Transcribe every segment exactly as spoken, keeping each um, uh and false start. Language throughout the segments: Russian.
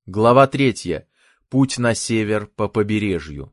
Глава третья. Путь на север по побережью.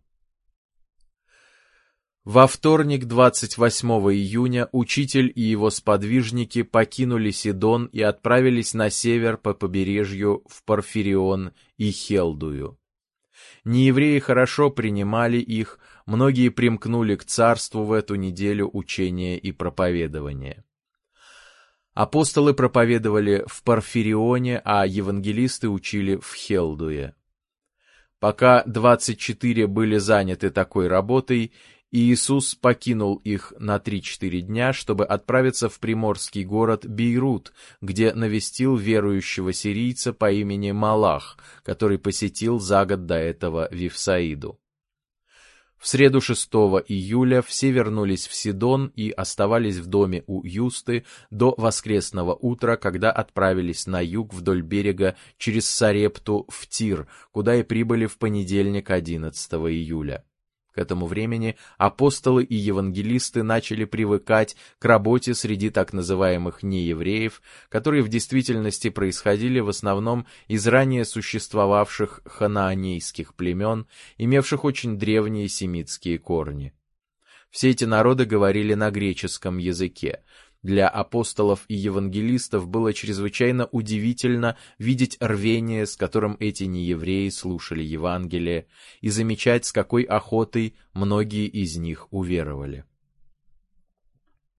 Во вторник, двадцать восьмого июня, учитель и его сподвижники покинули Сидон и отправились на север по побережью в Порфирион и Хелдую. Неевреи хорошо принимали их, многие примкнули к царству в эту неделю учения и проповедования. Апостолы проповедовали в Порфирионе, а евангелисты учили в Хелдуе. Пока двадцать четыре были заняты такой работой, Иисус покинул их на три-четыре дня, чтобы отправиться в приморский город Бейрут, где навестил верующего сирийца по имени Малах, который посетил за год до этого Вифсаиду. В среду шестого июля все вернулись в Сидон и оставались в доме у Юсты до воскресного утра, когда отправились на юг вдоль берега через Сарепту в Тир, куда и прибыли в понедельник одиннадцатого июля. К этому времени апостолы и евангелисты начали привыкать к работе среди так называемых неевреев, которые в действительности происходили в основном из ранее существовавших ханаанейских племен, имевших очень древние семитские корни. Все эти народы говорили на греческом языке. Для апостолов и евангелистов было чрезвычайно удивительно видеть рвение, с которым эти неевреи слушали Евангелие, и замечать, с какой охотой многие из них уверовали.